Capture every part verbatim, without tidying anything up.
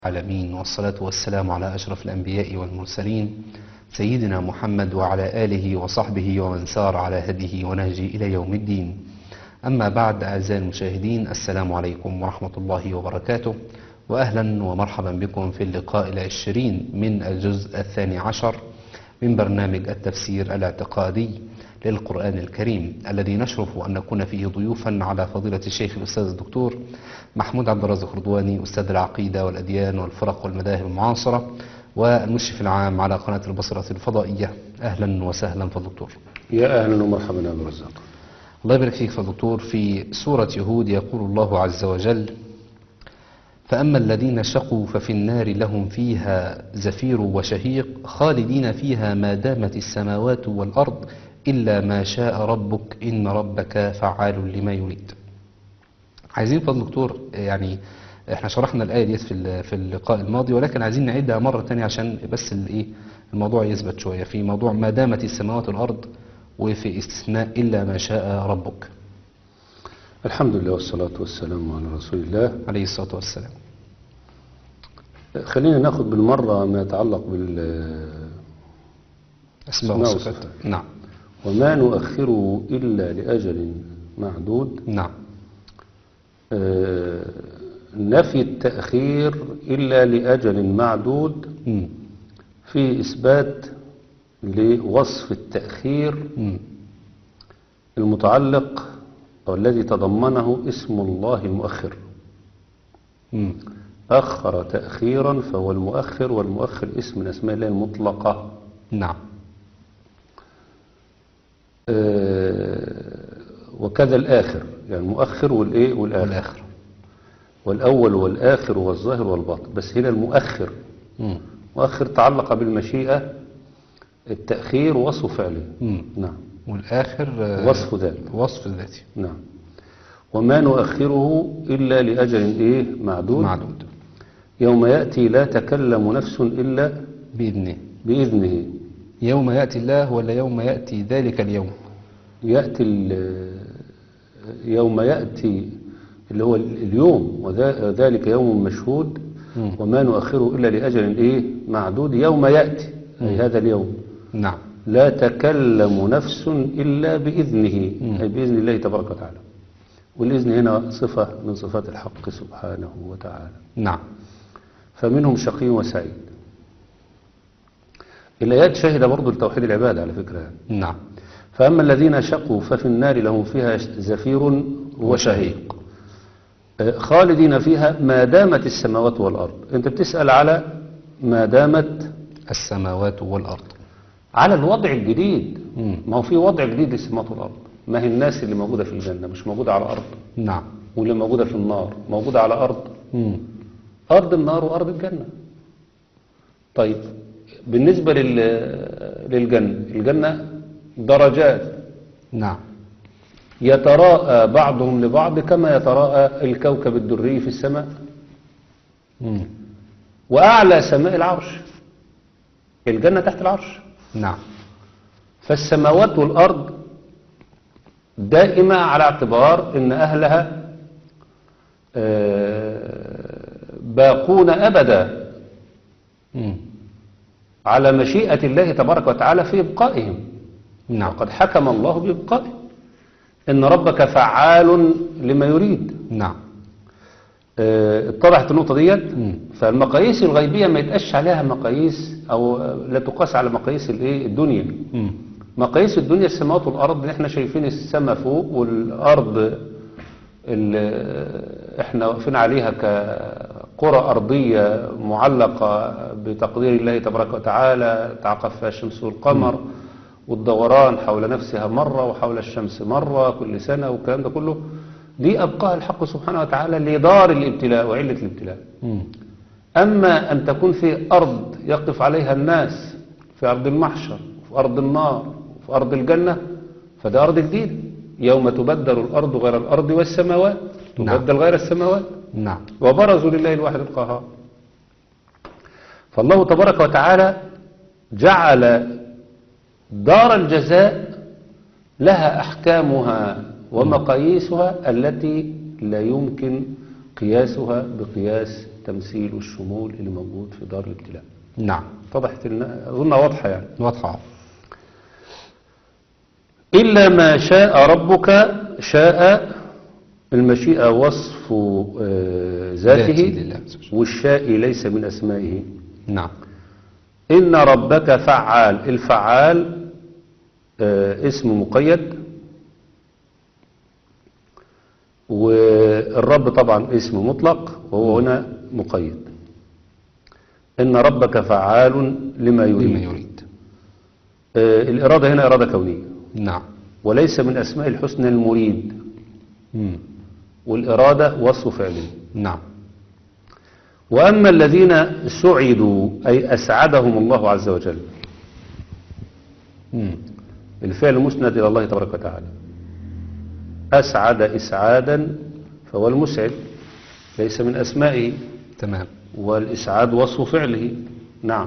العالمين، والصلاة والسلام على أشرف الأنبياء والمرسلين سيدنا محمد وعلى آله وصحبه ومن سار على هديه ونهجه إلى يوم الدين. أما بعد، أعزائي المشاهدين، السلام عليكم ورحمة الله وبركاته، وأهلا ومرحبا بكم في اللقاء العشرين من الجزء الثاني عشر من برنامج التفسير الاعتقادي للقرآن الكريم، الذي نشرف أن نكون فيه ضيوفا على فضيلة الشيخ الأستاذ الدكتور محمود عبد الرازق رضواني، أستاذ العقيدة والأديان والفرق والمذاهب المعاصرة، والمشرف العام على قناة البصرة الفضائية. أهلا وسهلا فالدكتور. يا أهلا ومرحبا يا عبد الرزاق. الله يبارك فيك فالدكتور. في سورة هود يقول الله عز وجل: فأما الذين شقوا ففي النار لهم فيها زفير وشهيق خالدين فيها ما دامت السماوات والأرض إلا ما شاء ربك إن ربك فعال لما يريد. عايزين فالدكتور، يعني احنا شرحنا الآية دي في في اللقاء الماضي، ولكن عايزين نعيدها مرة تانية عشان بس الايه الموضوع يثبت شوية، في موضوع ما دامت السماوات والأرض، وفي استثناء إلا ما شاء ربك. الحمد لله والصلاة والسلام على رسول الله عليه الصلاة والسلام. خلينا ناخد بالمرة ما يتعلق بال أسماء وصفات. نعم. وما نؤخره إلا لأجل معدود. نعم. آه نفي التأخير إلا لأجل معدود م. في إثبات لوصف التأخير م. المتعلق أو الذي تضمنه اسم الله المؤخر. م. أخر تأخيرا فهو المؤخر، والمؤخر اسم من أسماء الله المطلقة. نعم. آه وكذا الآخر، يعني المؤخر والإيه والآخر. والآخر والأول والآخر والظاهر والباطن، بس هنا المؤخر. م. مؤخر تعلق بالمشيئة، التأخير وصف فعله. م. نعم. والآخر وصف ذاتي. وصف ذاتي. نعم. وما نؤخره إلا لأجل إيه معدود. معدود. يوم يأتي لا تكلم نفس إلا بإذنه. بإذنه. يوم يأتي الله ولا يوم يأتي ذلك اليوم؟ يأتي يوم يأتي اللي هو اليوم، وذلك يوم مشهود. م. وما نؤخره إلا لأجل إيه معدود. يوم يأتي أي هذا اليوم. نعم. لا تكلم نفس إلا بإذنه، م. أي بإذن الله تبارك وتعالى. والإذن هنا صفة من صفات الحق سبحانه وتعالى. نعم. فمنهم شقي وسعيد. الآيات شاهدة برضو لتوحيد العبادة على فكرة. نعم. فأما الذين شقوا ففي النار لهم فيها زفير وشهيق خالدين فيها ما دامت السماوات والأرض. أنت بتسأل على ما دامت السماوات والأرض، على الوضع الجديد. مم. ما هو في وضع جديد للسماوات والأرض. ما هي الناس اللي موجودة في الجنة مش موجودة على أرض، نعم، واللي موجودة في النار موجودة على أرض. مم. أرض النار وأرض الجنة. طيب بالنسبة لل... للجنة، الجنة درجات، نعم، يتراءى بعضهم لبعض كما يتراءى الكوكب الدري في السماء. مم. وأعلى سماء العرش، الجنة تحت العرش. نعم. فالسماوات والأرض دائمة على اعتبار أن أهلها باقون أبدا مم. على مشيئة الله تبارك وتعالى في إبقائهم. نعم. وقد حكم الله بإبقائهم، إن ربك فعال لما يريد. نعم. اه اتضحت النقطة ديت. مم. فالمقاييس الغيبية ما يتقاش عليها مقاييس، أو لا تقاس على مقاييس الايه الدنيا. مم. مقاييس الدنيا السماوات والأرض، اللي احنا شايفين السماء فوق والأرض اللي احنا واقفين عليها كقرى أرضية معلقة بتقدير الله تبارك وتعالى، تعقب فيها الشمس والقمر. مم. والدوران حول نفسها مرة وحول الشمس مرة كل سنة، والكلام ده كله دي أبقاها الحق سبحانه وتعالى لدار الابتلاء وعلة الابتلاء. مم. أما أن تكون في أرض يقف عليها الناس، في أرض المحشر وفي أرض النار وفي أرض الجنة، فده أرض جديدة. يوم تبدل الأرض غير الأرض والسماوات تبدل. نعم. غير السماوات. نعم. وبرزوا لله الواحد القهار. فالله تبارك وتعالى جعل دار الجزاء لها أحكامها ومقاييسها التي لا يمكن قياسها بقياس التمثيل والشمول اللي موجود في دار الابتلاء. نعم. اتضحت لنا؟ أظنها واضحة يعني. واضحة. إلا ما شاء ربك. شاء المشيئة وصف آه، ذاته، لله. والشاء ليس من أسمائه. نعم. إن ربك فعال. الفعال آه، اسم مقيد، والرب طبعا اسم مطلق وهو هنا مقيد. إن ربك فعال لما يريد. لما يريد. آه، الإرادة هنا إرادة كونية. نعم. وليس من أسماء الحسنى المريد. مم. والإرادة وصف فعله. نعم. وأما الذين سعدوا أي أسعدهم الله عز وجل. مم. الفعل مسند إلى الله تبارك وتعالى. أسعد إسعادا فهو المسعد، ليس من أسمائه. تمام. والإسعاد وصف فعله. نعم.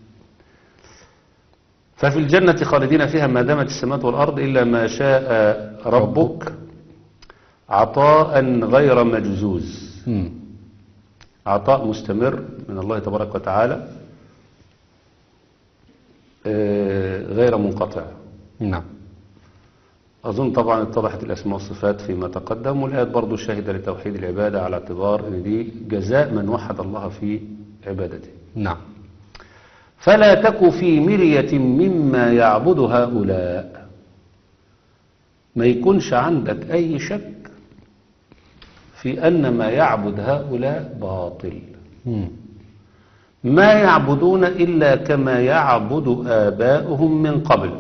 ففي الجنة خالدين فيها ما دامت السماوات والأرض إلا ما شاء ربك عطاء غير مجزوز. مم. عطاء مستمر من الله تبارك وتعالى آه، غير منقطع. نعم. أظن طبعا اتضحت الأسماء والصفات فيما تقدم، والآيات برضو شاهدة لتوحيد العبادة على اعتبار أن دي جزاء من وحد الله في عبادته. نعم. فلا تك في مرية مما يعبد هؤلاء. ما يكونش عندك أي شك في أن ما يعبد هؤلاء باطل. مم. ما يعبدون إلا كما يعبد آباؤهم من قبل،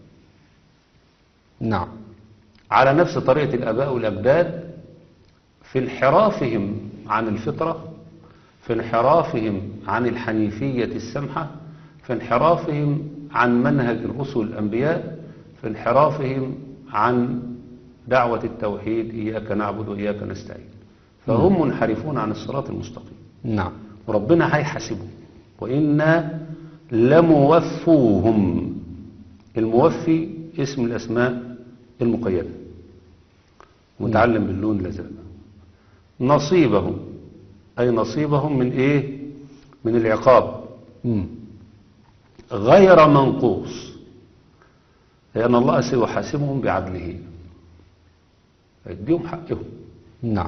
نعم. على نفس طريقة الآباء والأجداد في انحرافهم عن الفطرة، في انحرافهم عن الحنيفية السمحة، في انحرافهم عن منهج الرسل الأنبياء، في انحرافهم عن دعوة التوحيد إياك نعبد وإياك نستعين. فهم منحرفون عن الصراط المستقيم. نعم. وربنا هيحاسبهم وإنا لموفوهم. الموفي اسم الأسماء المقيدة متعلم باللون لزال. نصيبهم أي نصيبهم من إيه؟ من العقاب. مم. غير منقوص، لأن الله سيحاسبهم بعدله، يديهم حقهم. نعم.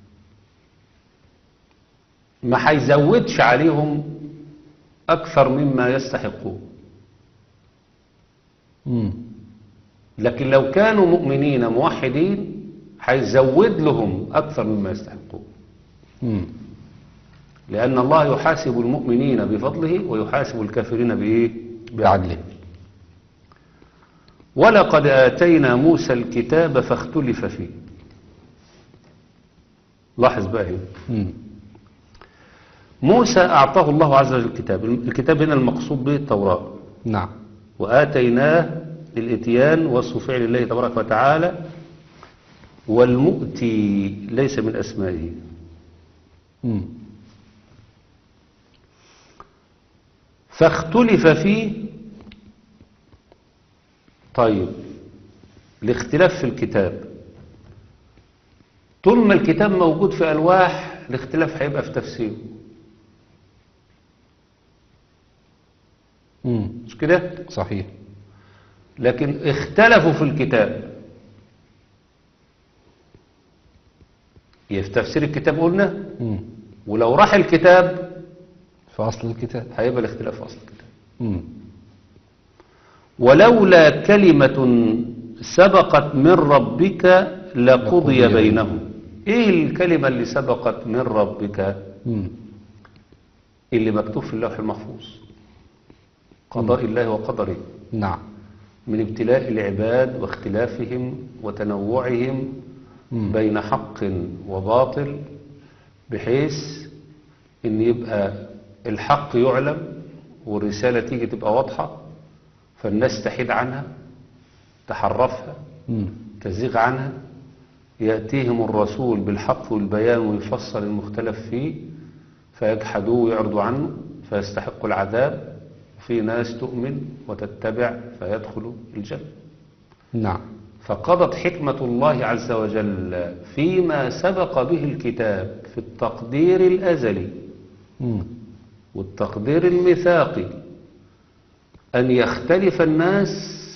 ما هيزودش عليهم أكثر مما يستحقون. مم. لكن لو كانوا مؤمنين موحدين هيزود لهم أكثر مما يستحقون. مم. لأن الله يحاسب المؤمنين بفضله ويحاسب الكافرين بإيه؟ بعدله. ولقد آتينا موسى الكتاب فاختلف فيه. لاحظ بقى هنا. مم. موسى أعطاه الله عز وجل الكتاب. الكتاب هنا المقصود به التوراة. نعم. وآتيناه الإتيان وصف فعل الله تبارك وتعالى، والمؤتي ليس من أسمائه. مم. فاختلف فيه. طيب، الاختلاف في الكتاب طول ما الكتاب موجود في ألواح، الاختلاف هيبقى في تفسيره، مم. مش كده؟ صحيح. لكن اختلفوا في الكتاب. يبقى في تفسير الكتاب قلنا، مم. ولو راح الكتاب في أصل الكتاب. هيبقى الاختلاف في أصل الكتاب. مم. ولولا كلمة سبقت من ربك لقضي لقضي بينهم. ايه الكلمة اللي سبقت من ربك؟ مم. اللي مكتوب في اللوح المحفوظ، قضاء الله وقدره، نعم. من ابتلاء العباد واختلافهم وتنوعهم مم. بين حق وباطل، بحيث ان يبقى الحق يعلم والرسالة تيجي تبقى واضحة، فالناس تحيد عنها، تحرفها، مم. تزيغ عنها. يأتيهم الرسول بالحق والبيان ويفصل المختلف فيه، فيجحدوه ويعرضوا عنه فيستحقوا العذاب. في ناس تؤمن وتتبع فيدخلوا الجنة. نعم. فقضت حكمة الله عز وجل فيما سبق به الكتاب في التقدير الأزلي مم. والتقدير الميثاقي أن يختلف الناس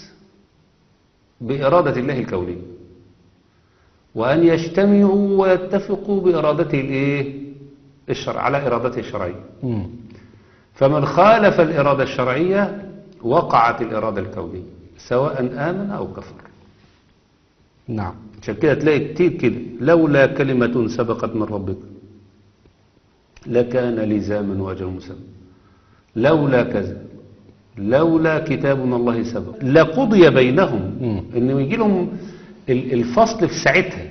بإرادة الله الكونية، وأن يجتمعوا ويتفقوا بإرادته الإيه؟ الشرع على إرادته الشرعية. مم. فمن خالف الإرادة الشرعية وقعت الإرادة الكونية، سواء آمن أو كفر. نعم. عشان كده تلاقي كتير كده، لولا كلمة سبقت من ربك لكان لزاما وأجل مسمى، لولا كذا، لولا كتاب من الله سبق لقضي بينهم. مم. إنه يجي لهم ال- الفصل في ساعتها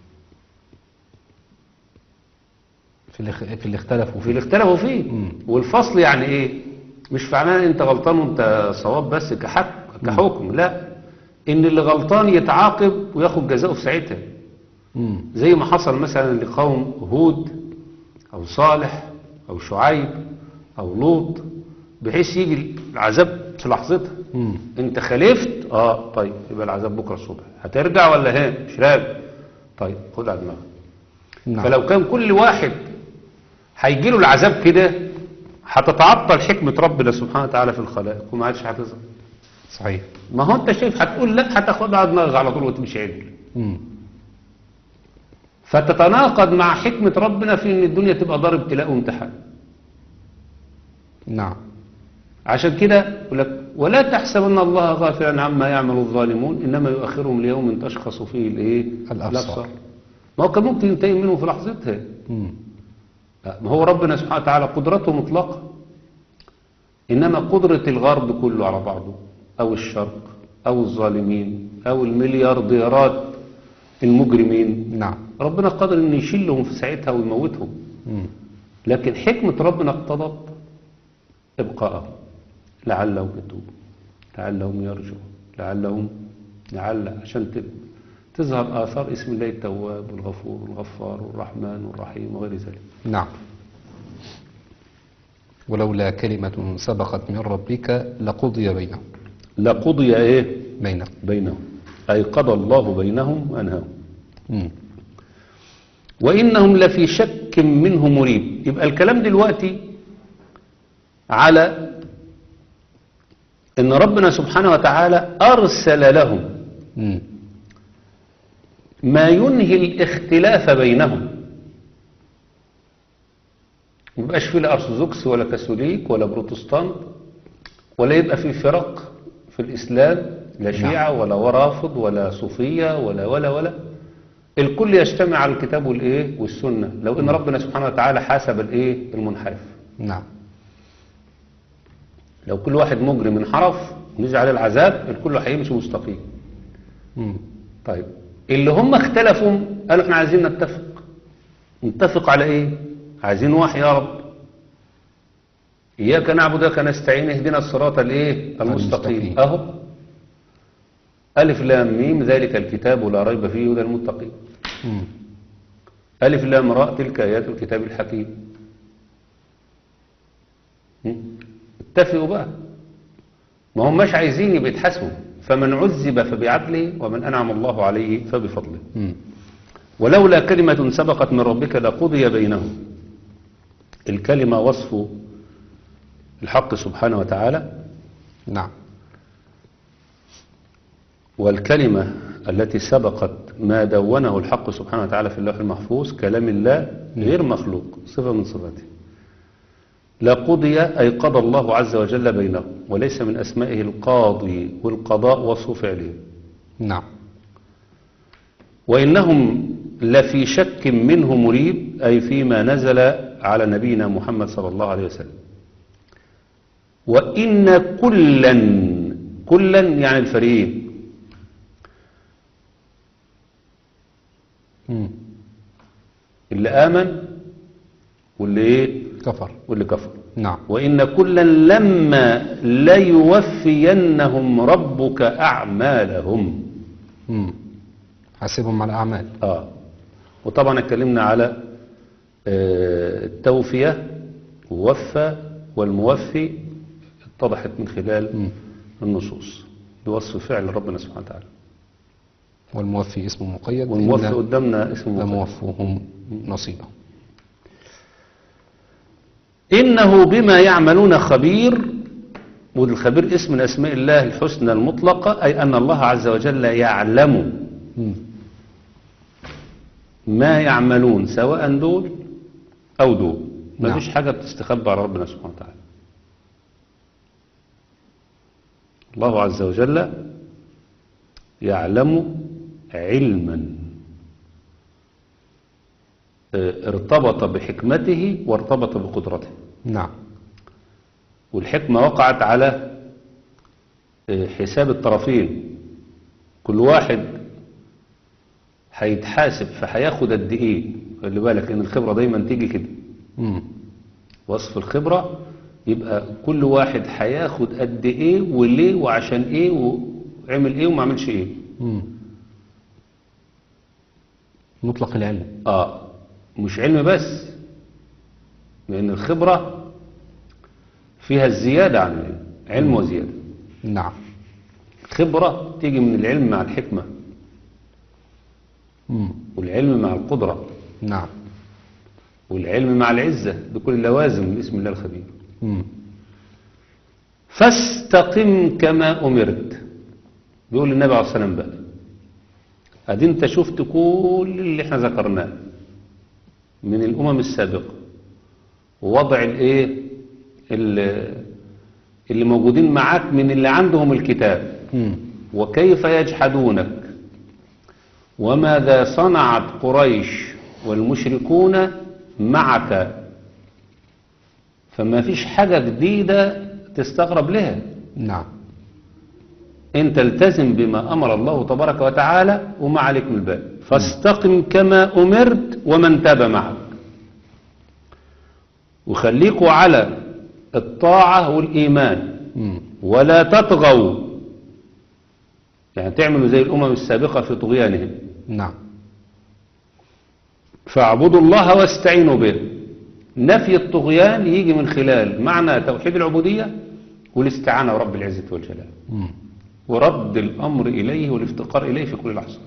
في اللي, في اللي اختلفوا في فيه. اللي اختلفوا فيه. مم. والفصل يعني ايه؟ مش معناه انت غلطان وانت صواب بس كحك كحكم، لا، ان اللي غلطان يتعاقب وياخد جزاؤه في ساعتها، مم. زي ما حصل مثلا لقوم هود او صالح او شعيب او لوط، بحيث يجي العذاب في لحظتها. مم. انت خالفت، اه طيب يبقى العذاب بكره الصبح، هترجع ولا ها مش راجع؟ طيب خد على دماغك. نعم. فلو كان كل واحد هيجي له العذاب كده، هتتعطل حكمة ربنا سبحانه وتعالى في الخلائق وما عادش هتظهر. صحيح. ما هو انت شايف هتقول لا، هتاخدها على دماغك على طول وتمشي عدل. مم. فتتناقض مع حكمة ربنا في ان الدنيا تبقى دار ابتلاء وامتحان. نعم. عشان كده يقول لك ولا تحسبن الله غافلا عما يعمل الظالمون انما يؤخرهم ليوم تشخص فيه الايه؟ الأبصار. ما هو كان ممكن ينتهي منه في لحظتها. مم. ما هو ربنا سبحانه وتعالى قدرته مطلقة، إنما قدرة الغرب كله على بعضه أو الشرق أو الظالمين أو المليارديرات المجرمين، نعم. ربنا قادر أن يشيلهم في ساعتها ويموتهم. مم. لكن حكمة ربنا اقتضت إبقاءهم لعلهم يتوبون، لعلهم يرجعون، لعلهم لعل عشان تب- تظهر آثار اسم الله التواب والغفور والغفار والرحمن والرحيم وغير ذلك. نعم. ولولا كلمة سبقت من ربك لقضي بينهم. لقضي ايه؟ بينهم. بينهم، أي قضى الله بينهم وأنهاهم. مم. وإنهم لفي شك منه مريب. يبقى الكلام دلوقتي على إن ربنا سبحانه وتعالى أرسل لهم مم. ما ينهي الاختلاف بينهم. ما يبقاش فيه لا أرثوذكس ولا كاثوليك ولا بروتستانت، ولا يبقى فيه فرق في الإسلام، لا شيعة ولا ورافض ولا صوفية ولا ولا ولا الكل يجتمع على الكتاب والإيه والسنة، لو إن ربنا سبحانه وتعالى حاسب الإيه المنحرف. نعم. لو كل واحد مجرم انحرف ونزل عليه العذاب، الكل هيمشي مستقيم. مم. طيب اللي هم اختلفوا قالوا احنا عايزين نتفق. نتفق على ايه؟ عايزين وحي يا رب. اياك نعبد واياك نستعين اهدنا الصراط الايه المستقيم. المستقيم. اهو الف لام ميم ذلك الكتاب لا ريب فيه هدى للمتقين. مم. الف لام راء تلك ايات الكتاب الحكيم. م? اتفقوا بقى. ما هم مش عايزين يبقى يتحاسبوا. فمن عذب فبعدله ومن انعم الله عليه فبفضله. مم. ولولا كلمة سبقت من ربك لقضي بينهم. الكلمة وصف الحق سبحانه وتعالى، نعم. والكلمة التي سبقت ما دونه الحق سبحانه وتعالى في اللوح المحفوظ كلام الله غير مخلوق، صفة من صفاته. لقضي أي قضى الله عز وجل بينهم، وليس من أسمائه القاضي، والقضاء وصف فعله. نعم. وإنهم لفي شك منه مريب، أي فيما نزل على نبينا محمد صلى الله عليه وسلم. وإن كلا كلا يعني الفريقين، مم. اللي آمن واللي إيه كفر. واللي كفر. نعم. وإن كلا لما ليوفينهم ربك أعمالهم. مم. حاسبهم على الأعمال. آه. وطبعا اتكلمنا على آه التوفية ووفى والموفي، اتضحت من خلال مم. النصوص بوصف فعل ربنا سبحانه وتعالى. والموفي اسمه مقيد. والموفي إن قدامنا اسمه مقيد. لموفوهم نصيبهم. إنه بما يعملون خبير. والخبير اسم من أسماء الله الحسنى المطلقة، أي أن الله عز وجل يعلم مم. ما يعملون سواء دول أو دول. ما نعم. فيش حاجة بتستخبى على ربنا سبحانه وتعالى. الله عز وجل يعلم علما اه، ارتبط بحكمته وارتبط بقدرته. نعم. والحكمة وقعت على اه، حساب الطرفين. كل واحد هيتحاسب فهياخد قد ايه. خلي بالك ان الخبرة دايما تيجي كده. مم. وصف الخبرة يبقى كل واحد هياخد قد ايه وليه وعشان ايه وعمل ايه وما عملش ايه. مم. مطلق العلم. اه مش علم بس، لان الخبرة فيها الزيادة عن العلم. علم وزيادة. نعم. خبرة تيجي من العلم مع الحكمة، مم. والعلم مع القدرة، نعم. والعلم مع العزة، بكل لوازم باسم الله الخبير. مم. فاستقم كما أمرت. بيقول النبي عليه الصلاة والسلام بقى، ادي انت شفت كل اللي احنا ذكرناه من الامم السابقة، ووضع الايه اللي, اللي موجودين معاك من اللي عندهم الكتاب، مم. وكيف يجحدونك، وماذا صنعت قريش والمشركون معك. فما فيش حاجة جديدة تستغرب لها. نعم. انت التزم بما امر الله تبارك وتعالى وما عليك من الباب. فاستقم كما امرت ومن تاب معك. وخليكوا على الطاعة والايمان، مم. ولا تطغوا، يعني تعملوا زي الامم السابقة في طغيانهم. نعم. فاعبدوا الله واستعينوا به. نفي الطغيان يجي من خلال معنى توحيد العبودية والاستعانة برب العزة والجلال، مم. ورد الأمر إليه والافتقار إليه في كل لحظة.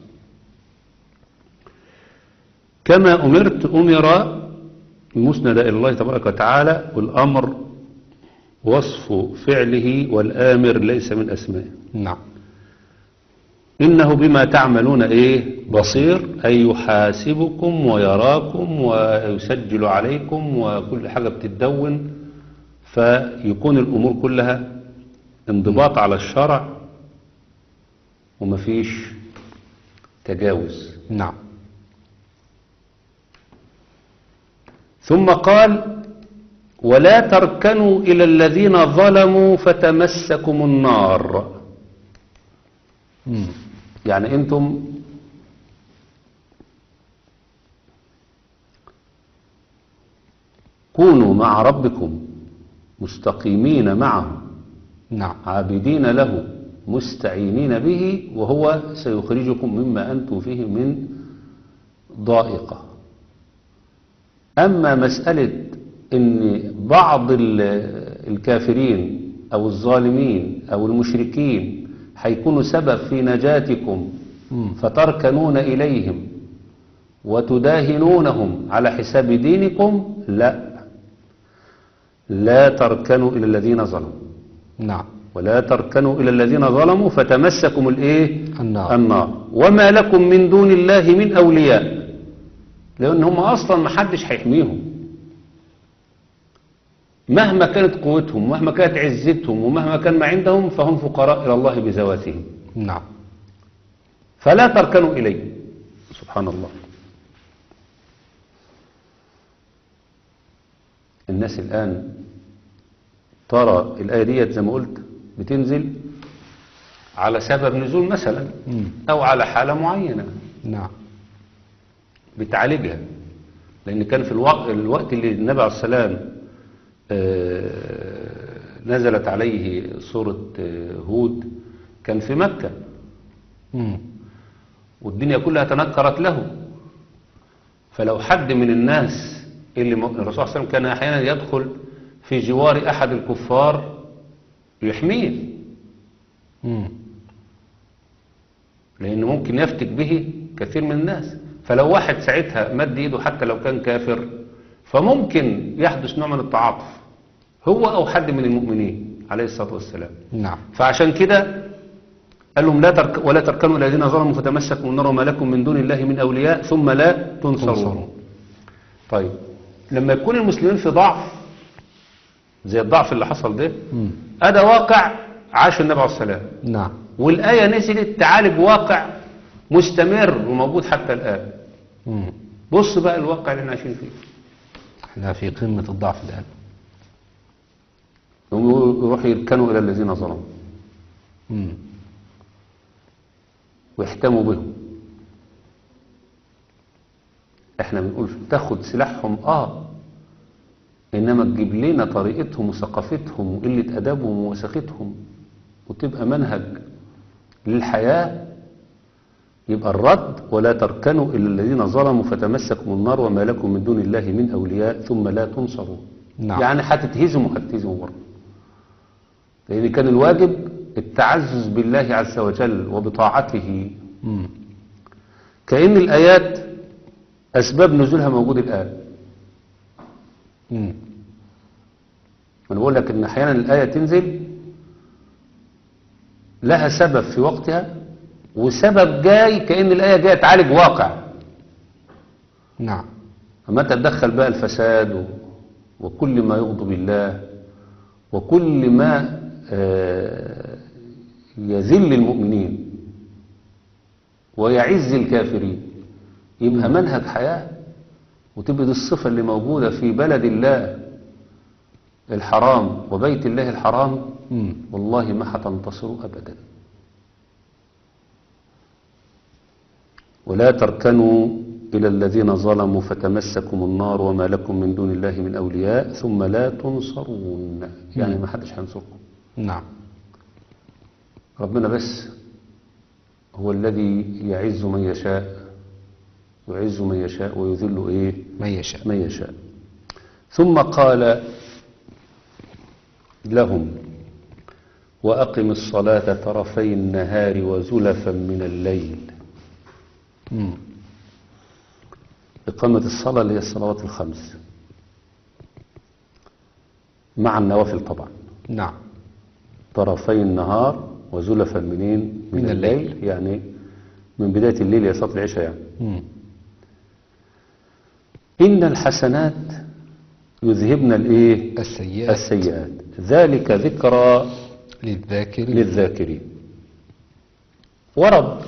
كما أمرت، أمر المسند إلى الله تبارك وتعالى، والأمر وصف فعله، والآمر ليس من أسمائه. نعم. إنه بما تعملون إيه بصير، أي يحاسبكم ويراكم ويسجل عليكم، وكل حاجة بتتدون، فيكون الأمور كلها انضباط على الشرع ومفيش تجاوز. نعم. ثم قال ولا تركنوا إلى الذين ظلموا فتمسكم النار. مم. يعني أنتم كونوا مع ربكم مستقيمين معه، نعم. عابدين له مستعينين به، وهو سيخرجكم مما أنتم فيه من ضائقة. أما مسألة أن بعض الكافرين أو الظالمين أو المشركين هيكونوا سبب في نجاتكم مم. فتركنون إليهم وتداهنونهم على حساب دينكم، لا، لا تركنوا إلى الذين ظلموا. نعم. ولا تركنوا إلى الذين ظلموا فتمسكم الإيه؟ النار. النار. وما لكم من دون الله من أولياء، لأن هم أصلا ما حدش هيحميهم مهما كانت قوتهم ومهما كانت عزتهم ومهما كان ما عندهم، فهم فقراء إلى الله بذواتهم. نعم. فلا تركنوا إليه. سبحان الله. الناس الآن ترى الآية ديت زي ما قلت بتنزل على سبب نزول مثلا، مم. أو على حالة معينة نعم. بتعالجها. لأن كان في الوقت, الوقت اللي النبي عليه السلام آه نزلت عليه سورة آه هود كان في مكة، مم. والدنيا كلها تنكرت له. فلو حد من الناس اللي م... الرسول صلى الله عليه وسلم كان أحيانا يدخل في جوار أحد الكفار يحميه، مم. لأنه ممكن يفتك به كثير من الناس. فلو واحد ساعتها مد ايده حتى لو كان كافر فممكن يحدث نوع من التعاطف هو أو حد من المؤمنين عليه الصلاة والسلام. نعم. فعشان كده قال لهم لا ترك ولا تركنوا إلى الذين ظلموا فتمسكوا النار وما لكم من دون الله من أولياء ثم لا تنصرون. تنصرون. طيب لما يكون المسلمين في ضعف زي الضعف اللي حصل ده، مم. هذا واقع عاش النبي عليه السلام، نعم. والآية نزلت تعالج واقع مستمر وموجود حتى الآن. مم. بص بقى الواقع اللي احنا عايشين فيه، احنا في قمة الضعف الآن. يروحوا يركنوا إلى الذين ظلموا مم. ويحتموا بهم. احنا بنقول تاخد سلاحهم اه انما تجيب لنا طريقتهم وثقافتهم وقلة ادبهم ووساختهم وتبقى منهج للحياة، يبقى الرد ولا تركنوا الى الذين ظلموا فتمسكوا النار وما لكم من دون الله من اولياء ثم لا تنصرون. نعم. يعني هتتهزموا هتتهزموا برضه، لان كان الواجب التعزز بالله عز وجل وبطاعته. مم. كأن الآيات أسباب نزولها موجود الآن. مم. أنا بقول لك إن أحيانا الآية تنزل لها سبب في وقتها وسبب جاي، كأن الآية جاية تعالج واقع. نعم. أما تتدخل بقى الفساد و... وكل ما يغضب الله وكل ما آه يذل المؤمنين ويعز الكافرين، يبقى منهج حياة وتبقى دي الصفة اللي موجودة في بلد الله الحرام وبيت الله الحرام. مم. والله ما هتنتصروا أبدا. ولا تركنوا إلى الذين ظلموا فتمسكم النار وما لكم من دون الله من أولياء ثم لا تنصرون. يعني ما حدش هينصركم. نعم. ربنا بس هو الذي يعز من يشاء ويعز من يشاء ويذل إيه من يشاء. من يشاء. ثم قال لهم وأقم الصلاة طرفي النهار وزلفا من الليل. مم. إقامة الصلاة اللي هي الصلوات الخمس مع النوافل طبعا. نعم. طرفي النهار وزلفا منين من, من الليل. الليل. يعني من بداية الليل إلى صلاة العشاء يعني. مم. إن الحسنات يذهبن الإيه السيئات. السيئات ذلك ذكرى للذاكرين. للذاكرين. ورد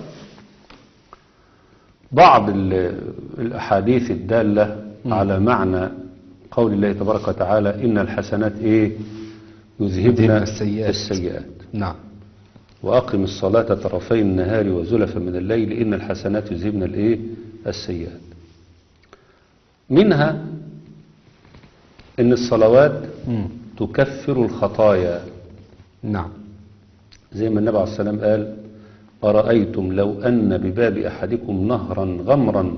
بعض الأحاديث الدالة مم. على معنى قول الله تبارك وتعالى إن الحسنات إيه يذهبن السيئات. السيئات. نعم. وأقم الصلاة طرفي النهار وزلفا من الليل إن الحسنات يذهبن الإيه السيئات. منها إن الصلوات مم. تكفر الخطايا، نعم. زي ما النبي عليه الصلاة والسلام قال أرأيتم لو أن بباب أحدكم نهرا غمرا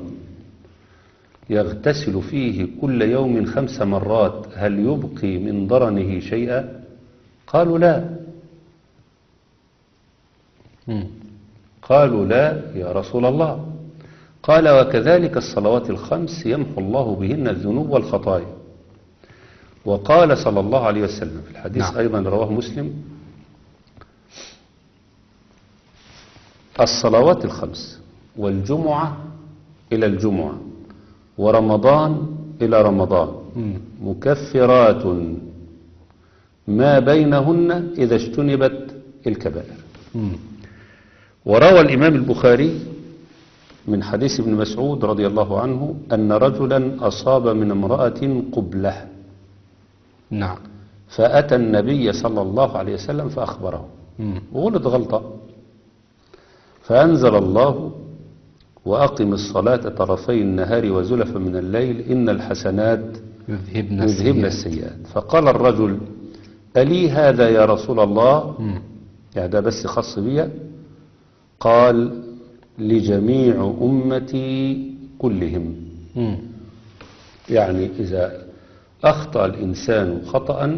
يغتسل فيه كل يوم خمس مرات هل يبقي من ضرنه شيئا؟ قالوا لا. مم. قالوا لا يا رسول الله. قال وكذلك الصلوات الخمس يمحو الله بهن الذنوب والخطايا. وقال صلى الله عليه وسلم في الحديث نعم. أيضا رواه مسلم الصلوات الخمس والجمعة إلى الجمعة ورمضان إلى رمضان مم. مكفرات ما بينهن إذا اجتنبت الكبائر. مم. وروى الإمام البخاري من حديث ابن مسعود رضي الله عنه أن رجلا أصاب من امرأة قبلة نعم. فأتى النبي صلى الله عليه وسلم فأخبره مم. وغلط غلطة فأنزل الله وأقم الصلاة طرفي النهار وزلفا من الليل إن الحسنات يذهبن يذهبن السيئات. السيئات. فقال الرجل ألي هذا يا رسول الله؟ مم. يعني ده بس خاص بيا؟ قال لجميع أمتي كلهم. مم. يعني إذا أخطأ الإنسان خطأ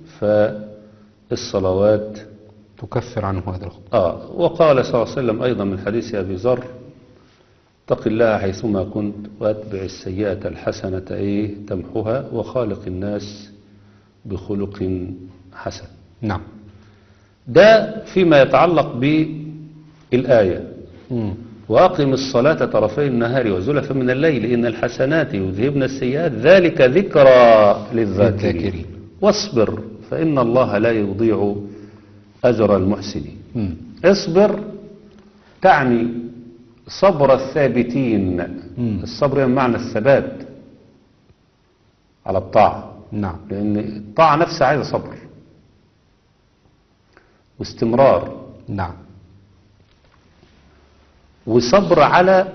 فالصلوات تكفر عنه هذا الخطأ. آه. وقال صلى الله عليه وسلم أيضا من حديث أبي ذر اتق الله حيثما كنت واتبع السيئة الحسنة ايه تمحها وخالق الناس بخلق حسن. نعم. ده فيما يتعلق بالآية. مم. وأقم الصلاة طرفي النهار وزلفا من الليل إن الحسنات يذهبن السيئات ذلك ذكرى للذاكرين للذاكرين. واصبر فإن الله لا يضيع أجر المحسنين. مم. اصبر تعني صبر الثابتين. مم. الصبر يعني معنى الثبات على الطاعة، نعم. لأن الطاعة نفسها عايزة صبر واستمرار نعم. وصبر على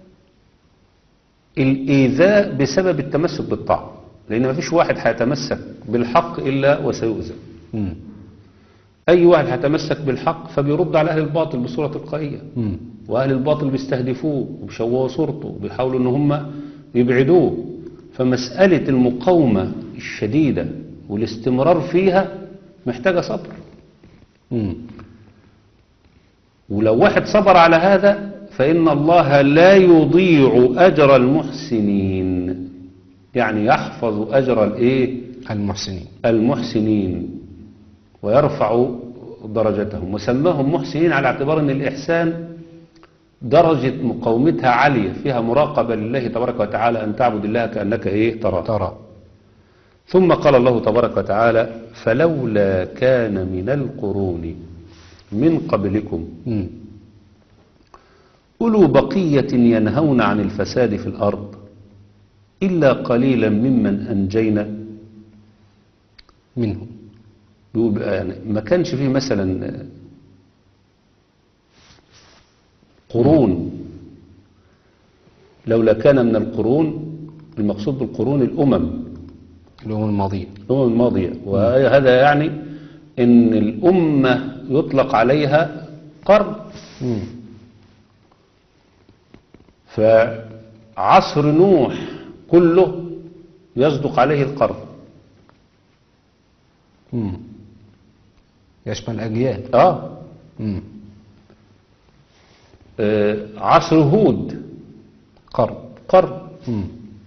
الإيذاء بسبب التمسك بالطاعة، لأن ما فيش واحد هيتمسك بالحق إلا وسيؤذى. مم. أي واحد هيتمسك بالحق فبيرد على أهل الباطل بصورة تلقائية، مم. وأهل الباطل بيستهدفوه وبيشوهوا صورته وبيحاولوا إن هم يبعدوه. فمسألة المقاومة الشديدة والاستمرار فيها محتاجة صبر. مم. ولو واحد صبر على هذا فإن الله لا يضيع أجر المحسنين، يعني يحفظ أجر الإيه؟ المحسنين. المحسنين ويرفع درجتهم، وسماهم محسنين على اعتبار أن الإحسان درجة مقاومتها عالية، فيها مراقبة لله تبارك وتعالى أن تعبد الله كأنك إيه ترى. ترى. ثم قال الله تبارك وتعالى فلولا كان من القرون من قبلكم مم. أولو بقية ينهون عن الفساد في الأرض إلا قليلا ممن أنجينا منهم. بيقول يعني ما كانش فيه مثلا قرون، لولا كان من القرون المقصود بالقرون الأمم الأمم الماضية. الأمم الماضية، وهذا يعني إن الأمة يطلق عليها قرن. مم. فعصر نوح كله يصدق عليه القرن. مم. يشمل أجيال. آه. مم. آه عصر هود قرن. قرن. مم.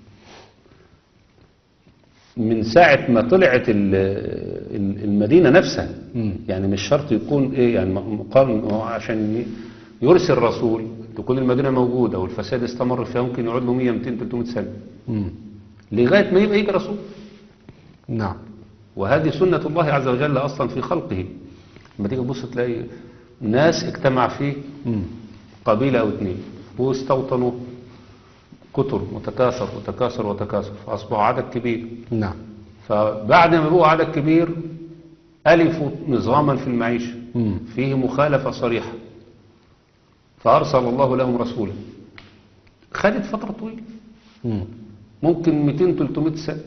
من ساعة ما طلعت المدينة نفسها. مم. يعني مش شرط يكون ايه يعني قرن عشان يرسل رسول تكون المدينة موجودة والفساد استمر فيها، ممكن يقعد له مية ميتين تلتمية سنة مم. لغاية ما يبقى يجي رسول. نعم. وهذه سنة الله عز وجل أصلا في خلقه. لما تيجي تبص تلاقي ناس اجتمع فيه مم. قبيلة أو اتنين واستوطنوا كتر وتكاثر وتكاثر وتكاثر فأصبحوا عدد كبير. نعم. فبعد ما بقوا عدد كبير ألفوا نظاما في المعيشة مم. فيه مخالفة صريحة، فأرسل الله لهم رسولا. خدت فترة طويلة مم. ممكن ميتين تلتمية سنة.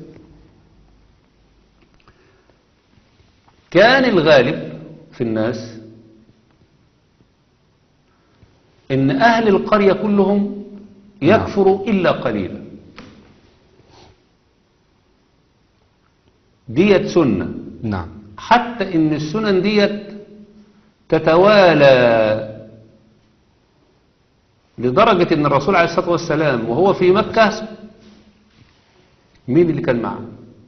كان الغالب في الناس إن أهل القرية كلهم يكفروا إلا قليلا. ديت سنة. نعم. حتى إن السنن ديت تتوالى لدرجة إن الرسول عليه الصلاة والسلام وهو في مكة مين اللي كان معه؟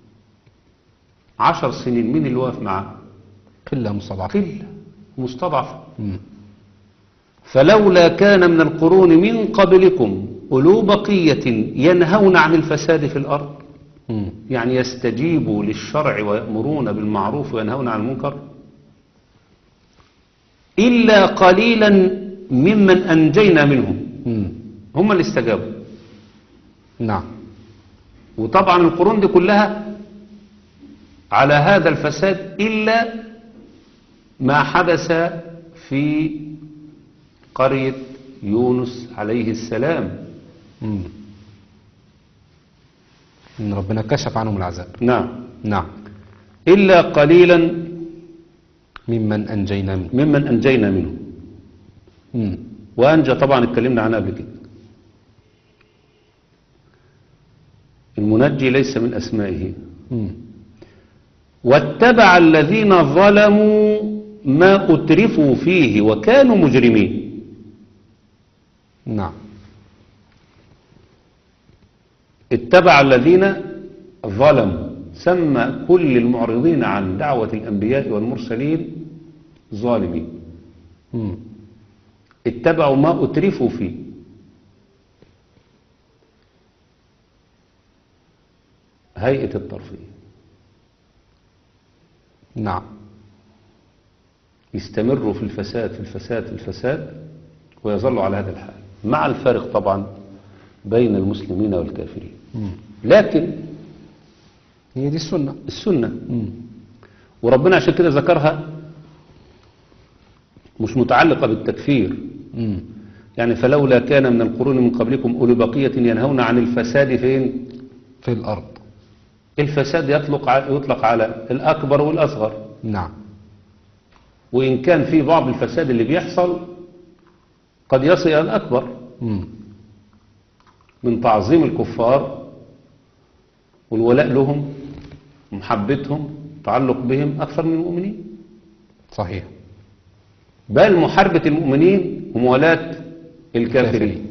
عشر سنين مين اللي واقف معه؟ قلة مستضعفة. قلة مستضعفة. مم. فلولا كان من القرون من قبلكم أولو بقية ينهون عن الفساد في الأرض، مم. يعني يستجيبوا للشرع ويأمرون بالمعروف وينهون عن المنكر، إلا قليلا ممن أنجينا منهم. مم. هم اللي استجابوا. نعم. وطبعا القرون دي كلها على هذا الفساد إلا ما حدث في قرية يونس عليه السلام. مم. إن ربنا كشف عنهم العذاب. نعم. نعم. إلا قليلا ممن أنجينا منه. ممن أنجينا منه. مم. وأنجى طبعا اتكلمنا عنها قبل كده. المنجي ليس من أسمائه. مم. واتبع الذين ظلموا ما أترفوا فيه وكانوا مجرمين. نعم. اتبع الذين ظلموا، سمى كل المعرضين عن دعوة الأنبياء والمرسلين ظالمين. مم. اتبعوا ما أترفوا فيه. هيئة الترفيه. نعم. يستمروا في الفساد في الفساد في الفساد ويظلوا على هذا الحال، مع الفارق طبعا بين المسلمين والكافرين. مم. لكن هي دي السنة. السنة، مم. وربنا عشان كده ذكرها مش متعلقة بالتكفير. مم. يعني فلولا كان من القرون من قبلكم أولي بقية ينهون عن الفساد فين؟ في الأرض. الفساد يطلق ع- يطلق على الأكبر والأصغر، نعم. وإن كان في بعض الفساد اللي بيحصل قد يصل إلى الأكبر مم. من تعظيم الكفار والولاء لهم ومحبتهم تعلق بهم أكثر من المؤمنين، صحيح. بل محاربة المؤمنين وموالاة الكافرين،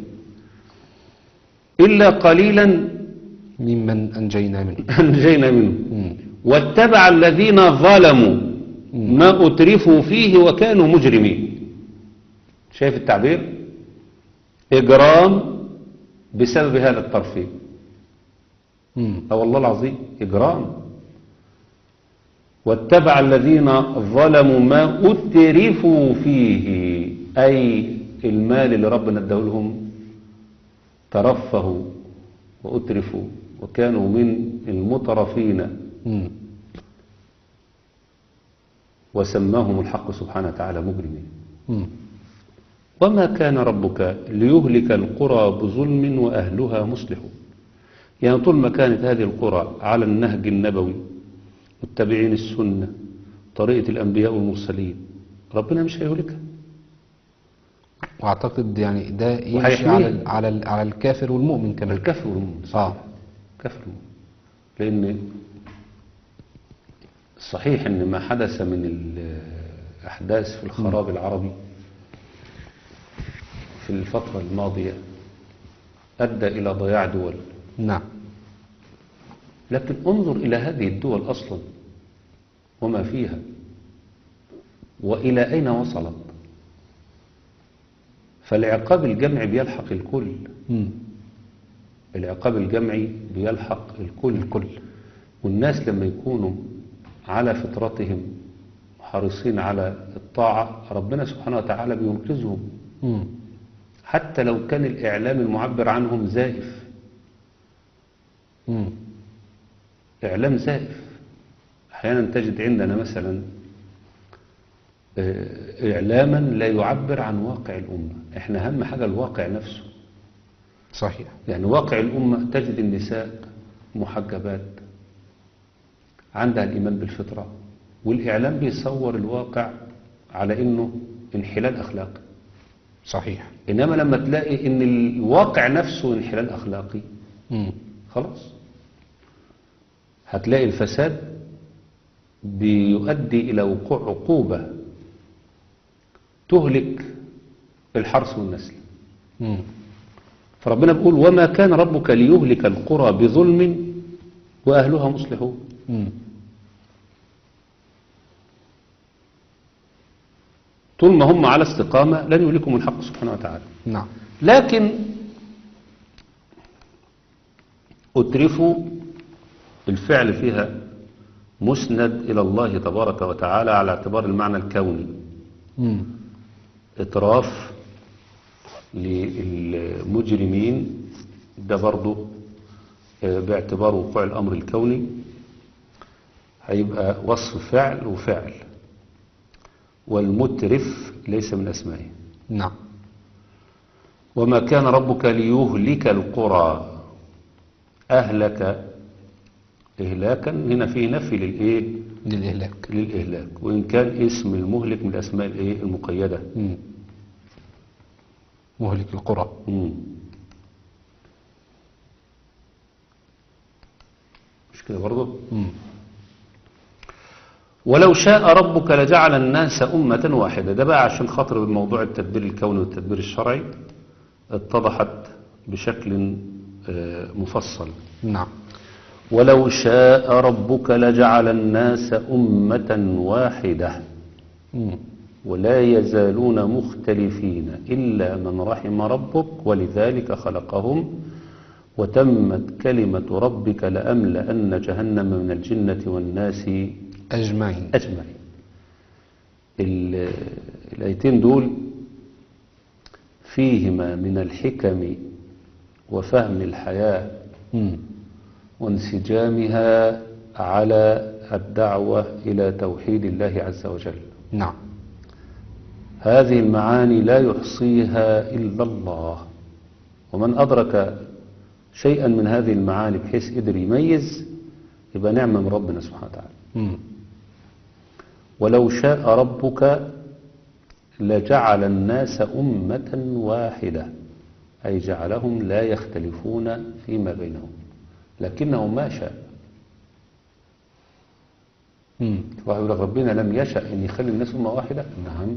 إلا قليلا ممن أنجينا منه. أنجينا منه. مم. واتبع الذين ظلموا ما أترفوا فيه وكانوا مجرمين. شايف التعبير؟ إجرام بسبب هذا الترفيه. مم. أه والله العظيم إجرام. واتبع الذين ظلموا ما أترفوا فيه، أي المال اللي ربنا اداه لهم ترفهوا وأترفوا وكانوا من المترفين، مم. وسماهم الحق سبحانه وتعالى مجرمين. مم. وما كان ربك ليهلك القرى بظلم وأهلها مصلحون. يعني طول ما كانت هذه القرى على النهج النبوي متبعين السنة طريقة الأنبياء والمرسلين، ربنا مش هيهلكها. واعتقد يعني ده يمشي وهيحميها. على ال- على ال- على الكافر والمؤمن كمان. الكفر والمؤمن. اه. كفر والمؤمن. لأن صحيح أن ما حدث من الأحداث في الخراب العربي في الفترة الماضية أدى إلى ضياع دول، نعم. لكن انظر إلى هذه الدول أصلا وما فيها وإلى أين وصلت. فالعقاب الجمعي بيلحق الكل. مم. العقاب الجمعي بيلحق الكل الكل. والناس لما يكونوا على فطرتهم حريصين على الطاعة، ربنا سبحانه وتعالى بينقذهم، مم. حتى لو كان الإعلام المعبر عنهم زائف. مم. إعلام زائف. أحيانا تجد عندنا مثلا آه، إعلاما لا يعبر عن واقع الأمة. إحنا أهم حاجة الواقع نفسه. صحيح. يعني واقع الأمة تجد النساء محجبات عندها الإيمان بالفطرة، والإعلام بيصور الواقع على إنه انحلال أخلاقي. صحيح. إنما لما تلاقي إن الواقع نفسه انحلال أخلاقي، مم. خلاص هتلاقي الفساد بيؤدي إلى وقوع عقوبة تهلك الحرث والنسل. مم. فربنا بيقول وما كان ربك ليهلك القرى بظلم وأهلها مصلحون. مم. طول ما هم على استقامة لن يهلكهم الحق سبحانه وتعالى. نعم. لكن أترفوا الفعل فيها مسند إلى الله تبارك وتعالى على اعتبار المعنى الكوني. مم. إتراف للمجرمين ده برضو آه، باعتبار وقوع الأمر الكوني هيبقى وصف فعل وفعل، والمترف ليس من أسمائه. نعم. وما كان ربك ليهلك القرى، أهلك إهلاكا هنا فيه نفي للإيه؟ للإهلاك. للإهلاك، وإن كان اسم المهلك من الأسماء الإيه؟ المقيدة. مم. مهلك القرى. مم. مش كده برضه؟ مم. ولو شاء ربك لجعل الناس أمة واحدة. ده بقى عشان خاطر الموضوع التدبير الكوني والتدبير الشرعي اتضحت بشكل آه، مفصل. نعم. ولو شاء ربك لجعل الناس أمة واحدة مم. ولا يزالون مختلفين إلا من رحم ربك ولذلك خلقهم وتمت كلمة ربك لأملأن جهنم من الجنة والناس أجمعين. أجمعين. ال- الآيتين دول فيهما من الحكم وفهم الحياة مم. وانسجامها على الدعوة إلى توحيد الله عز وجل. نعم. هذه المعاني لا يحصيها إلا الله، ومن أدرك شيئا من هذه المعاني بحيث قدر يميز يبقى نعمة من ربنا سبحانه وتعالى. مم. ولو شاء ربك لجعل الناس أمة واحدة، أي جعلهم لا يختلفون فيما بينهم، لكنه ما شاء. مم. واحد يقول لك ربنا لم يشأ أن يخلي الناس أمة واحدة. نعم.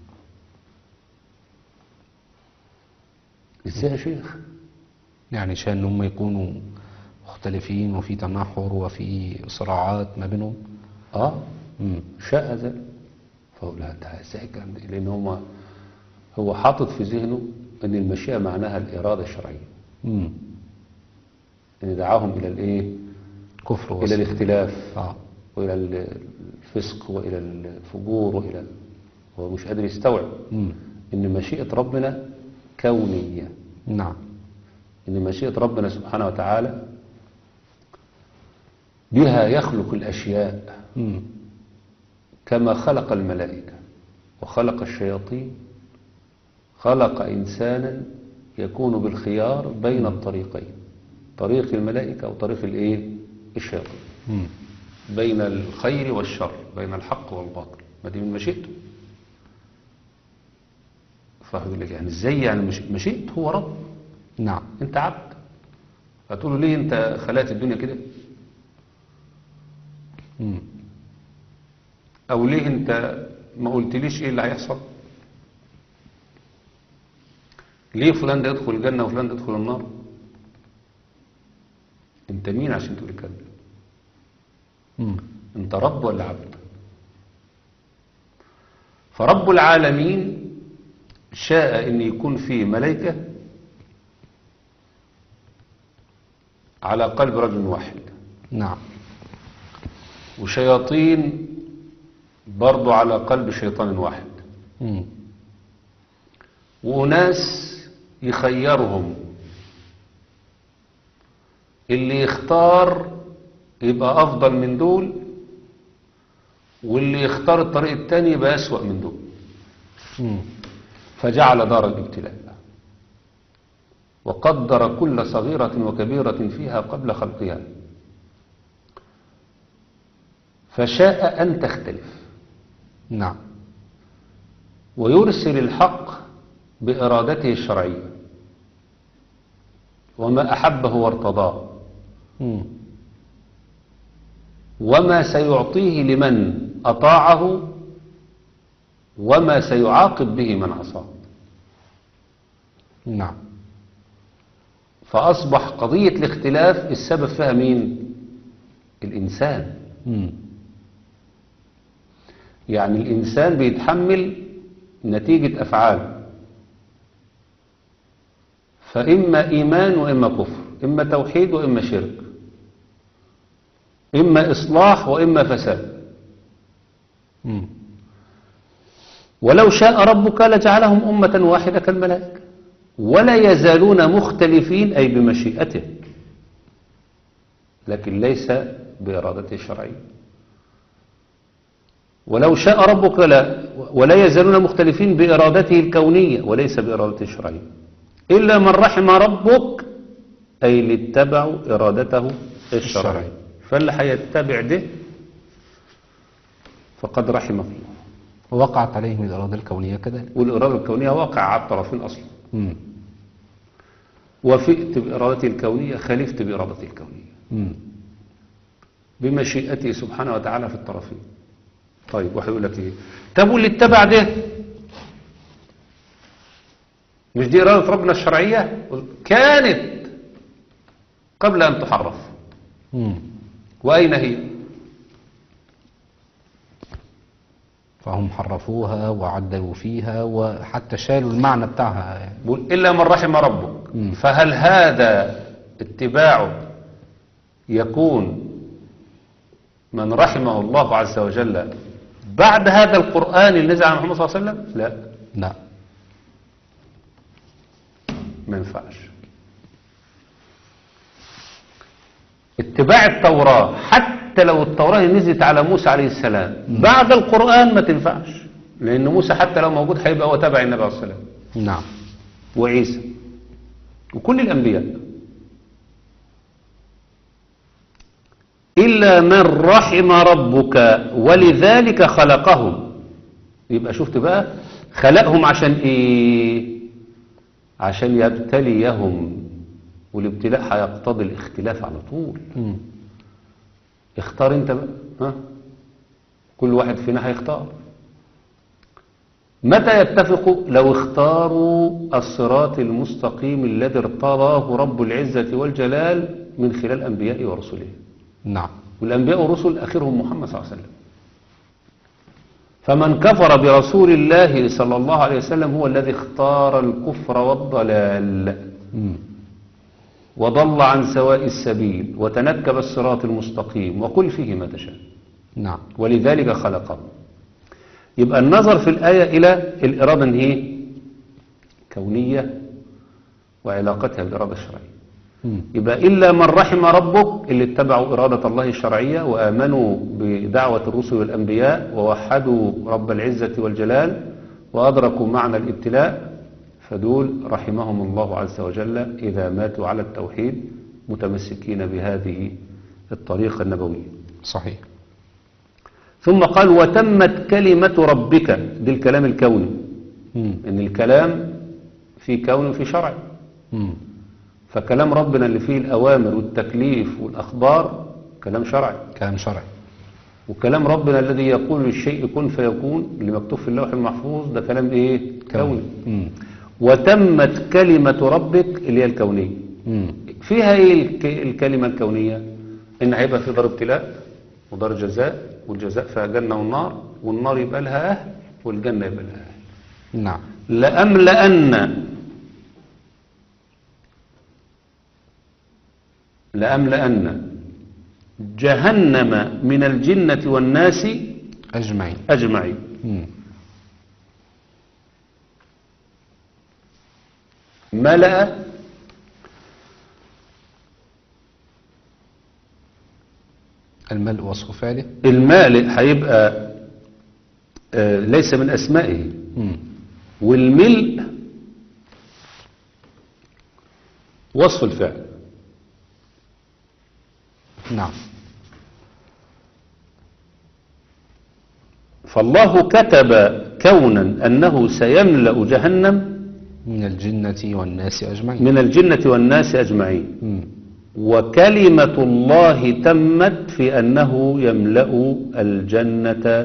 إزاي يا شيخ؟ يعني شان ان هم يكونوا مختلفين وفي تناحر وفي صراعات ما بينهم. آه مم. شاء ذلك. فهو لا ده ازاي الكلام ده؟ لأن هو هو حاطط في ذهنه أن المشيئة معناها الإرادة الشرعية، مم. أن دعاهم إلى الإيه؟ كفر إلى وصف. الاختلاف آه. وإلى الفسق وإلى الفجور وإلى، هو مش قادر يستوعب مم. أن مشيئة ربنا كونية، نعم. إن مشيئة ربنا سبحانه وتعالى بها يخلق الأشياء مم. كما خلق الملائكة وخلق الشياطين، خلق إنسانا يكون بالخيار بين الطريقين، طريق الملائكة وطريق الإيه؟ الشياطين، مم. بين الخير والشر، بين الحق والباطل، ما دي من مشيئته. فهو لك يعني ازاي يعني مش- مشيئته هو رب، نعم. انت عبد. هتقول له ليه انت خلقت الدنيا كده؟ مم. او ليه انت ما قلتليش ايه اللي هيحصل؟ ليه فلان ده يدخل الجنة وفلان ده يدخل النار؟ انت مين عشان تقول الكلام ده؟ مم. انت رب ولا عبد؟ فرب العالمين شاء ان يكون فيه ملائكة على قلب رجل واحد، نعم. وشياطين برضو على قلب شيطان واحد، مم. وناس يخيرهم، اللي يختار يبقى أفضل من دول، واللي يختار الطريق التاني يبقى أسوأ من دول. مم. فجعل دار الابتلاء وقدر كل صغيرة وكبيرة فيها قبل خلقها، فشاء أن تختلف نعم. ويرسل الحق بإرادته الشرعية وما أحبه وارتضاه مم. وما سيعطيه لمن أطاعه وما سيعاقب به من عصاه. نعم. فأصبح قضية الاختلاف السبب فيها مين؟ الإنسان. مم. يعني الإنسان بيتحمل نتيجة أفعاله، فإما إيمان وإما كفر، إما توحيد وإما شرك، إما إصلاح وإما فساد. مم. ولو شاء ربك لجعلهم أمة واحدة كالملائكة ولا يزالون مختلفين، أي بمشيئته، لكن ليس بإرادته الشرعية. ولو شاء ربك لا ولا يزالون مختلفين بإرادته الكونية وليس بإرادته الشرعية، إلا من رحم ربك، أي اللي اتبعوا إرادته الشرعية. فاللي هيتبع ده فقد رحمه الله. ووقعت عليهم الإرادة الكونية كذلك. والإرادة الكونية واقع على الطرفين أصلا، مم. وفئت بإرادته الكونية خالفت بإرادته الكونية مم. بمشيئته سبحانه وتعالى في الطرفين. طيب واحد يقول لك ايه؟ طب واللي اتبع ده مش دي إرادة ربنا الشرعية؟ كانت قبل أن تحرف. مم. وأين هي؟ فهم حرفوها وعدلوا فيها وحتى شالوا المعنى بتاعها يعني. بقول إلا من رحم ربك. مم. فهل هذا اتباعه يكون من رحمه الله عز وجل بعد هذا القرآن اللي نزل على محمد صلى الله عليه وسلم؟ لا، لا. ما ينفعش. اتباع التوراة حتى لو التوراة نزلت على موسى عليه السلام بعد القرآن ما تنفعش، لأن موسى حتى لو موجود هيبقى هو تبع النبي عليه السلام نعم. وعيسى وكل الأنبياء إلا من رحم ربك ولذلك خلقهم. يبقى شفت بقى خلقهم عشان إيه؟ عشان يبتليهم، والابتلاء هيقتضي الاختلاف على طول. مم. اختار انت بقى، ها؟ كل واحد فينا هيختار. متى يتفقوا؟ لو اختاروا الصراط المستقيم الذي ارتضاه رب العزة والجلال من خلال أنبيائه ورسله. نعم. والأنبياء والرسل آخرهم محمد صلى الله عليه وسلم. فمن كفر برسول الله صلى الله عليه وسلم هو الذي اختار الكفر والضلال مم. وضل عن سواء السبيل وتنكب الصراط المستقيم وقل فيه ما تشاء. نعم. ولذلك خلقه. يبقى النظر في الآية إلى الإرادة إن هي كونية وعلاقتها بالإرادة الشرعية. مم. يبقى إلا من رحم ربك اللي اتبعوا إرادة الله الشرعية وآمنوا بدعوة الرسل والأنبياء ووحدوا رب العزة والجلال وأدركوا معنى الابتلاء، فدول رحمهم الله عز وجل إذا ماتوا على التوحيد متمسكين بهذه الطريقة النبوية. صحيح. ثم قال وتمت كلمة ربك، دي الكلام الكوني. مم. إن الكلام في كون وفي شرع. مم. فكلام ربنا اللي فيه الأوامر والتكليف والأخبار كلام شرعي، كلام شرعي. وكلام ربنا الذي يقول للشيء كن فيكون اللي مكتوب في اللوح المحفوظ ده كلام إيه؟ كوني. مم. وتمت كلمة ربك اللي هي الكونية. مم. فيها ايه الك- الكلمة الكونية؟ ان هيبقى في دار ابتلاء ودار جزاء، والجزاء فيها جنة والنار، والنار يبقى لها اهل والجنة يبقى لها اهل. نعم. لأملأن لأملأن جهنم من الجنة والناس أجمعين. أجمعين. مم. ملأ الملء وصف فعله. المالئ هيبقى آه، ليس من أسمائه، مم. والملء وصف الفعل. نعم. فالله كتب كونا أنه سيملأ جهنم من الجنة والناس أجمعين. من الجنة والناس أجمعين. مم. وكلمة الله تمت في أنه يملأ الجنة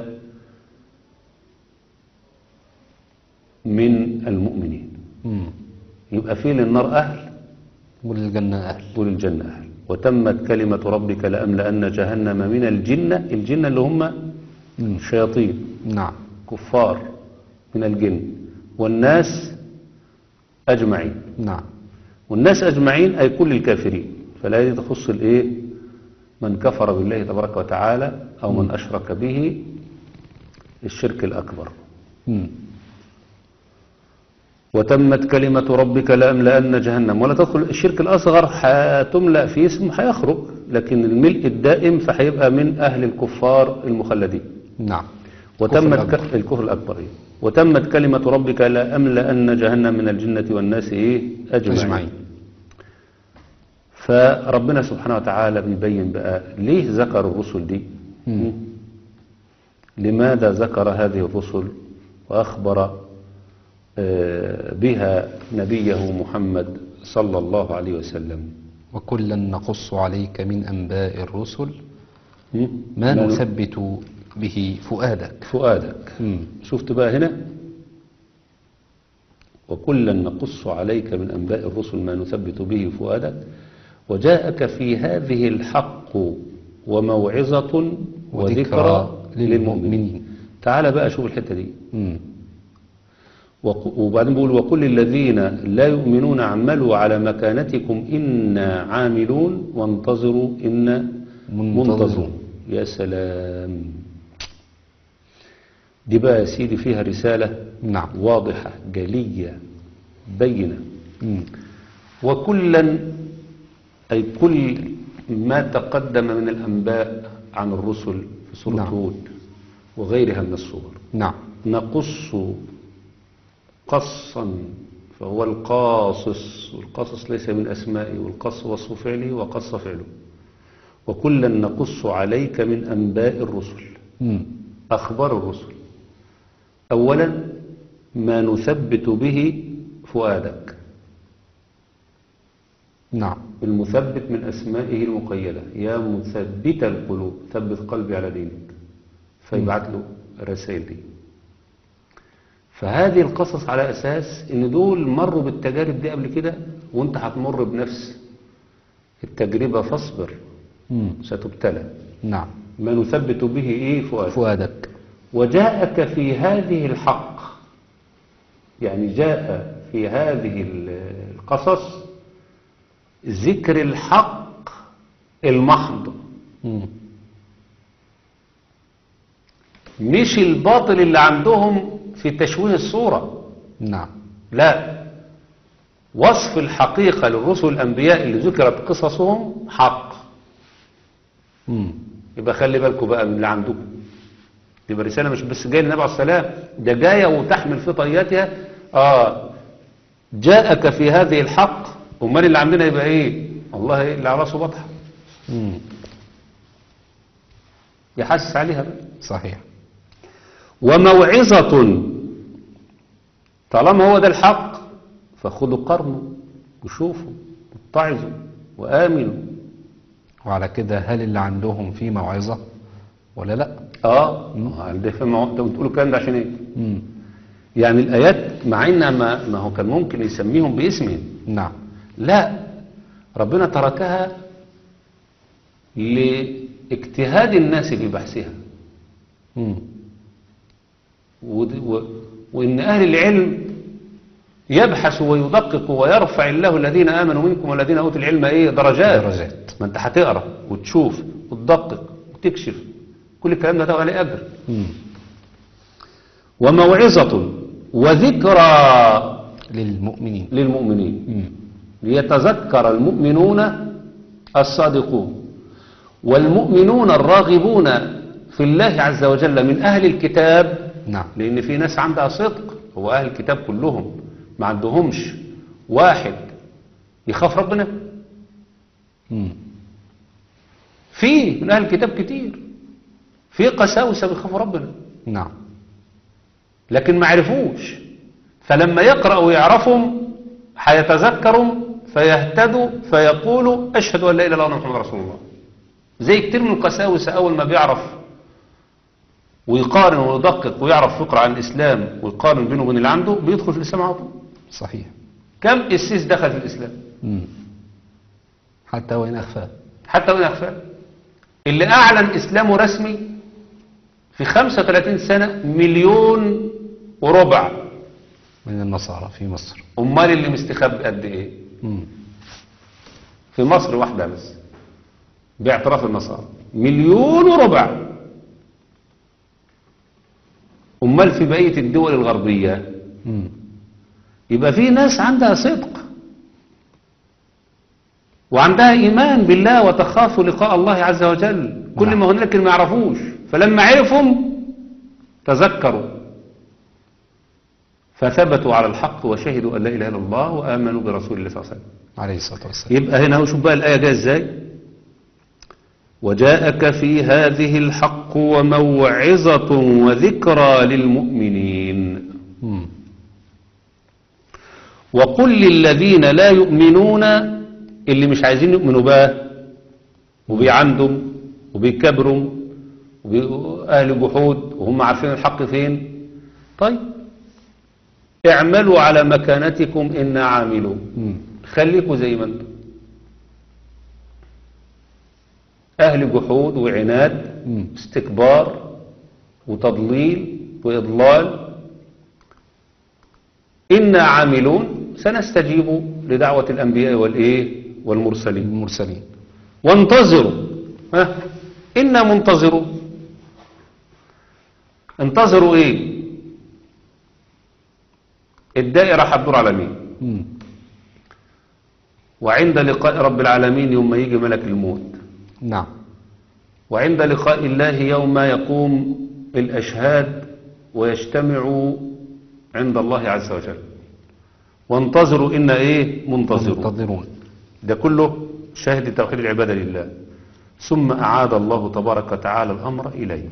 من المؤمنين. مم. يبقى فيه للنار أهل وللجنة أهل. وللجنة أهل. وتمت كلمة ربك لأملأن جهنم من الجنة، الجنة اللي هم مم. شياطين نعم. كفار من الجن، والناس أجمعين. نعم. والناس أجمعين أي كل الكافرين، فلا تخص الإيه؟ من كفر بالله تبارك وتعالى أو من أشرك به الشرك الأكبر. مم. وتمت كلمة ربك لأملأن جهنم، ولا تدخل الشرك الأصغر هتملأ في اسم هيخرج، لكن الملء الدائم فهيبقى من أهل الكفار المخلدين. نعم. وتمت الكفر ك... الكفر الأكبر إيه؟ وتمت كلمة ربك لأملأن جهنم من الجنة والناس إيه؟ أجمعين. أجمعين. فربنا سبحانه وتعالى بيبين بقى ليه ذكر الرسل دي. مم. لماذا ذكر هذه الرسل وأخبر آه، بها نبيه محمد صلى الله عليه وسلم. وكلا نقص عليك من أنباء الرسل م? ما ما نثبت به فؤادك. فؤادك. مم. شفت بقى هنا وكلا نقص عليك من أنباء الرسل ما نثبت به فؤادك. وجاءك في هذه الحق وموعظة وذكرى للمؤمنين. تعال بقى شوف الحتة دي. مم. وق- وبعدين بيقول وكل الذين لا يؤمنون اعملوا على مكانتكم إنا عاملون وانتظروا إنا منتظرون. يا سلام. دي بقى يا سيدي فيها رسالة نعم. واضحة جلية بينة. مم. وكلا أي كل ما تقدم من الأنباء عن الرسل في سورة نعم. هود وغيرها من الصور نعم. نقص قصا فهو القاصص، والقصص ليس من أسمائه، والقص وصف فعله وقص فعله. وكلا نقص عليك من أنباء الرسل، مم. أخبار الرسل. أولا ما نثبت به فؤادك، نعم. المثبت من أسمائه المقيدة، يا مثبت القلوب ثبت قلبي على دينك، فيبعت له الرسائل دي. فهذه القصص على أساس إن دول مروا بالتجارب دي قبل كده، وانت هتمر بنفس التجربة فاصبر مم. ستبتلى. نعم. ما نثبت به إيه فؤادك. فؤادك. وجاءك في هذه الحق، يعني جاء في هذه القصص ذكر الحق المحض، مم. مش الباطل اللي عندهم في تشويه الصورة. نعم. لا، وصف الحقيقة للرسل الأنبياء اللي ذكرت قصصهم حق. مم. يبقى خلي بالكم بقى من اللي عندكم. يبقى رسالة مش بس جاية للنبي عليه السلام، ده جاية وتحمل في طياتها آه جاءك في هذه الحق. امال اللي عندنا يبقى ايه؟ الله إيه اللي على راسه بطحه مم. يحسس عليها بقى. صحيح. وموعظة، طالما هو ده الحق فخذوا قرنوا وشوفوا واتعظوا وآمنوا. وعلى كده هل اللي عندهم في موعظة ولا لا؟ اه ده في مو... انتوا بتقولوا الكلام ده عشان ايه؟ مم. يعني الآيات مع إنها ما... ما هو كان ممكن يسميهم باسمهم. نعم. لا، ربنا تركها لاجتهاد الناس في بحثها. مم. و... و... وإن أهل العلم يبحث ويدقق ويرفع الله الذين آمنوا منكم والذين أوتوا العلم إيه درجات. درجات. ما أنت هتقرأ وتشوف وتدقق وتكشف، كل الكلام ده تاخد عليه أجر. مم. وموعظة وذكرى للمؤمنين. للمؤمنين، مم. ليتذكر المؤمنون الصادقون والمؤمنون الراغبون في الله عز وجل من أهل الكتاب. نعم. لأن في ناس عندها صدق، هو أهل الكتاب كلهم ما عندهمش واحد يخاف ربنا. مم. في من أهل الكتاب كتير في قساوسة بيخافوا ربنا، نعم. لكن ما عرفوش، فلما يقرأوا ويعرفهم هيتذكروا فيهتدوا فيقولوا أشهد أن لا إله إلا الله محمد رسول الله. زي كتير من القساوسة أول ما بيعرف ويقارن ويدقق ويعرف فقرة عن الإسلام ويقارن بينه وبين اللي عنده بيدخل في الإسلام على طول. صحيح. كم قسيس دخل في الإسلام مم. حتى وإن أخفى. حتى وإن أخفى. اللي أعلن إسلامه رسمي في خمسة وثلاثين سنة مليون وربع من النصارى في مصر. أمال اللي مستخبي قد إيه؟ مم. في مصر واحدة بس باعتراف النصارى مليون وربع. أمال في بقية الدول الغربية مم. يبقى في ناس عندها صدق وعندها إيمان بالله وتخاف لقاء الله عز وجل. كل نعم. ما هناك ما يعرفوش، فلما عرفهم تذكروا فثبتوا على الحق وشهدوا أن لا إله إلا الله وآمنوا برسول الله صلى الله عليه وسلم. عليه الصلاة والسلام. يبقى هنا شوف بقى الآية جاية ازاي. وجاءك في هذه الحق وموعظة وذكرى للمؤمنين مم. وقل للذين لا يؤمنون، اللي مش عايزين يؤمنوا بقى وبيعندوا وبيكبروا وأهل جحود وهم عارفين الحق فين، طيب اعملوا على مكانتكم إنا عاملون. مم. خليكوا زي ما انتم أهل جحود وعناد، مم. استكبار وتضليل وإضلال. إنا عاملون سنستجيب لدعوة الأنبياء والإيه والمرسلين. المرسلين. وانتظروا، ها إنا منتظرون. انتظروا إيه؟ الدائرة هتدور على مين؟ مم. وعند لقاء رب العالمين يوم ما يجي ملك الموت، نعم. وعند لقاء الله يوم يقوم الأشهاد ويجتمع عند الله عز وجل. وانتظروا إن إيه منتظرون. منتظرون. ده كله شاهد توحيد العبادة لله. ثم أعاد الله تبارك وتعالى الأمر إليه.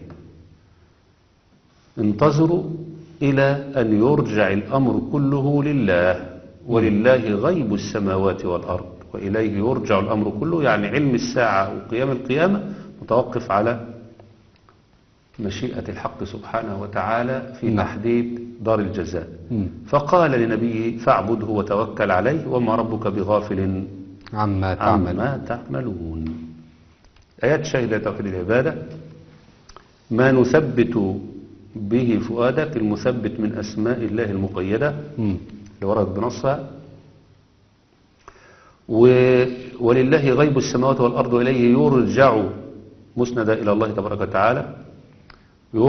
انتظروا إلى أن يرجع الأمر كله لله، ولله غيب السماوات والأرض وإليه يرجع الأمر كله. يعني علم الساعة وقيام القيامة متوقف على مشيئة الحق سبحانه وتعالى في نعم. تحديد دار الجزاء. مم. فقال لنبيه فاعبده وتوكل عليه وما ربك بغافل عما تعمل. عما تعملون. آيات شاهدة توحيد العبادة، ما نثبت به فؤادك، المثبت من أسماء الله المقيدة مم. اللي وردت بنصها. و... ولله غيب السماوات والأرض وإليه يرجع، مسند إلى الله تبارك وتعالى.